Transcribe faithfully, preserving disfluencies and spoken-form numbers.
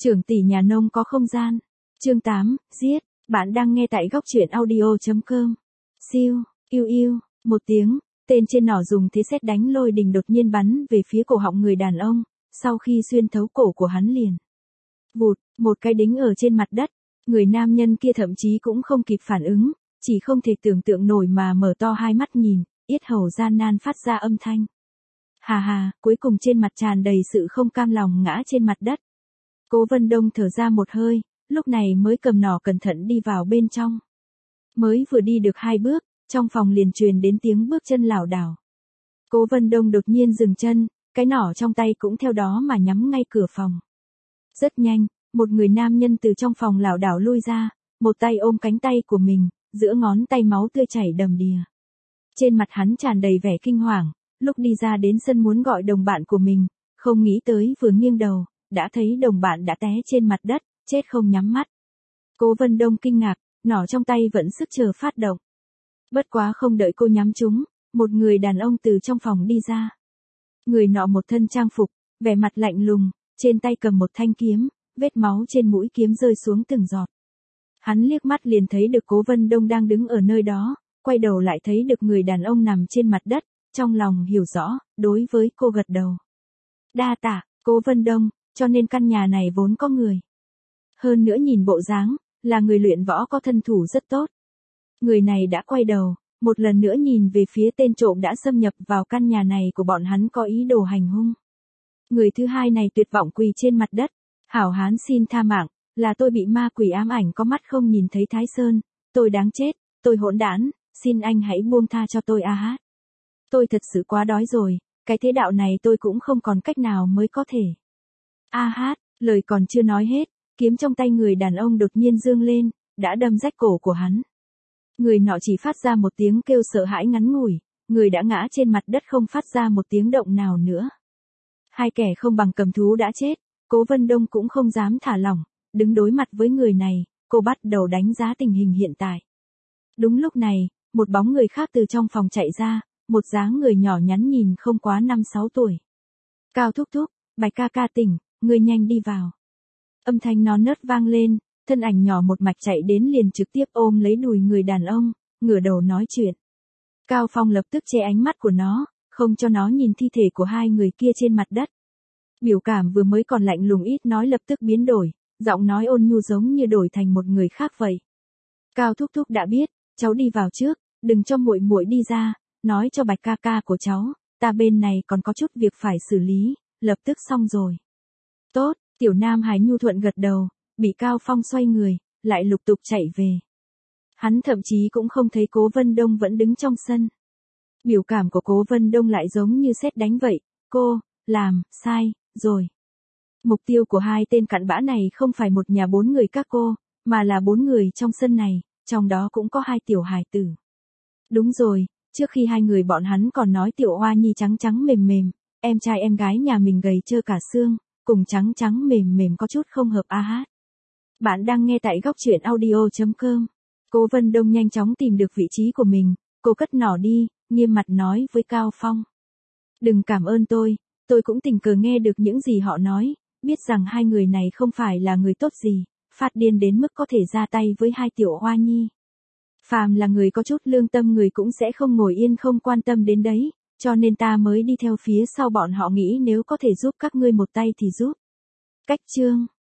Trưởng tỷ nhà nông có không gian. Chương tám, giết. Bạn đang nghe tại góc truyện audio chấm com. Siêu, yêu yêu, một tiếng, tên trên nỏ dùng thế sét đánh lôi đình đột nhiên bắn về phía cổ họng người đàn ông, sau khi xuyên thấu cổ của hắn liền. Vụt, một cái đính ở trên mặt đất, người nam nhân kia thậm chí cũng không kịp phản ứng, chỉ không thể tưởng tượng nổi mà mở to hai mắt nhìn, yết hầu gian nan phát ra âm thanh. Hà hà, cuối cùng trên mặt tràn đầy sự không cam lòng ngã trên mặt đất. Cố Vân Đông thở ra một hơi, lúc này mới cầm nỏ cẩn thận đi vào bên trong. Mới vừa đi được hai bước, trong phòng liền truyền đến tiếng bước chân lảo đảo. Cố Vân Đông đột nhiên dừng chân, cái nỏ trong tay cũng theo đó mà nhắm ngay cửa phòng. Rất nhanh, một người nam nhân từ trong phòng lảo đảo lui ra, một tay ôm cánh tay của mình, giữa ngón tay máu tươi chảy đầm đìa. Trên mặt hắn tràn đầy vẻ kinh hoàng, lúc đi ra đến sân muốn gọi đồng bạn của mình, không nghĩ tới vừa nghiêng đầu, đã thấy đồng bạn đã té trên mặt đất, chết không nhắm mắt. Cố Vân Đông kinh ngạc, nỏ trong tay vẫn sức chờ phát động. Bất quá không đợi cô nhắm trúng, một người đàn ông từ trong phòng đi ra. Người nọ một thân trang phục, vẻ mặt lạnh lùng, trên tay cầm một thanh kiếm, vết máu trên mũi kiếm rơi xuống từng giọt. Hắn liếc mắt liền thấy được Cố Vân Đông đang đứng ở nơi đó, quay đầu lại thấy được người đàn ông nằm trên mặt đất, trong lòng hiểu rõ, đối với cô gật đầu. Đa tạ, Cố Vân Đông, cho nên căn nhà này vốn có người. Hơn nữa nhìn bộ dáng, là người luyện võ có thân thủ rất tốt. Người này đã quay đầu, một lần nữa nhìn về phía tên trộm đã xâm nhập vào căn nhà này của bọn hắn có ý đồ hành hung. Người thứ hai này tuyệt vọng quỳ trên mặt đất. Hảo hán xin tha mạng, là tôi bị ma quỷ ám ảnh có mắt không nhìn thấy Thái Sơn, tôi đáng chết, tôi hỗn đản, xin anh hãy buông tha cho tôi a hát. Tôi thật sự quá đói rồi, cái thế đạo này tôi cũng không còn cách nào mới có thể. A hát, lời còn chưa nói hết, kiếm trong tay người đàn ông đột nhiên dương lên, đã đâm rách cổ của hắn. Người nọ chỉ phát ra một tiếng kêu sợ hãi ngắn ngủi, người đã ngã trên mặt đất không phát ra một tiếng động nào nữa. Hai kẻ không bằng cầm thú đã chết, Cố Vân Đông cũng không dám thả lỏng, đứng đối mặt với người này, cô bắt đầu đánh giá tình hình hiện tại. Đúng lúc này, một bóng người khác từ trong phòng chạy ra, một dáng người nhỏ nhắn nhìn không quá năm sáu tuổi. Cao thúc thúc, Bạch ca ca tỉnh, ngươi nhanh đi vào. Âm thanh non nớt vang lên, thân ảnh nhỏ một mạch chạy đến liền trực tiếp ôm lấy đùi người đàn ông, ngửa đầu nói chuyện. Cao Phong lập tức che ánh mắt của nó, không cho nó nhìn thi thể của hai người kia trên mặt đất. Biểu cảm vừa mới còn lạnh lùng ít nói lập tức biến đổi, giọng nói ôn nhu giống như đổi thành một người khác vậy. Cao thúc thúc đã biết, cháu đi vào trước, đừng cho muội muội đi ra, nói cho Bạch ca ca của cháu, ta bên này còn có chút việc phải xử lý, lập tức xong rồi. Tốt, tiểu nam hài nhu thuận gật đầu, bị Cao Phong xoay người, lại lục tục chạy về. Hắn thậm chí cũng không thấy Cố Vân Đông vẫn đứng trong sân. Biểu cảm của Cố Vân Đông lại giống như sét đánh vậy, cô, làm, sai, rồi. Mục tiêu của hai tên cặn bã này không phải một nhà bốn người các cô, mà là bốn người trong sân này, trong đó cũng có hai tiểu hài tử. Đúng rồi, trước khi hai người bọn hắn còn nói tiểu hoa nhi trắng trắng mềm mềm, em trai em gái nhà mình gầy trơ cả xương, cùng trắng trắng mềm mềm có chút không hợp a hát. Bạn đang nghe tại góc truyện audio chấm com. Cố Vân Đông nhanh chóng tìm được vị trí của mình, cô cất nỏ đi, nghiêm mặt nói với Cao Phong. Đừng cảm ơn tôi, tôi cũng tình cờ nghe được những gì họ nói, biết rằng hai người này không phải là người tốt gì, phát điên đến mức có thể ra tay với hai tiểu hoa nhi. Phàm là người có chút lương tâm người cũng sẽ không ngồi yên không quan tâm đến đấy, cho nên ta mới đi theo phía sau bọn họ nghĩ nếu có thể giúp các ngươi một tay thì giúp. Cách chương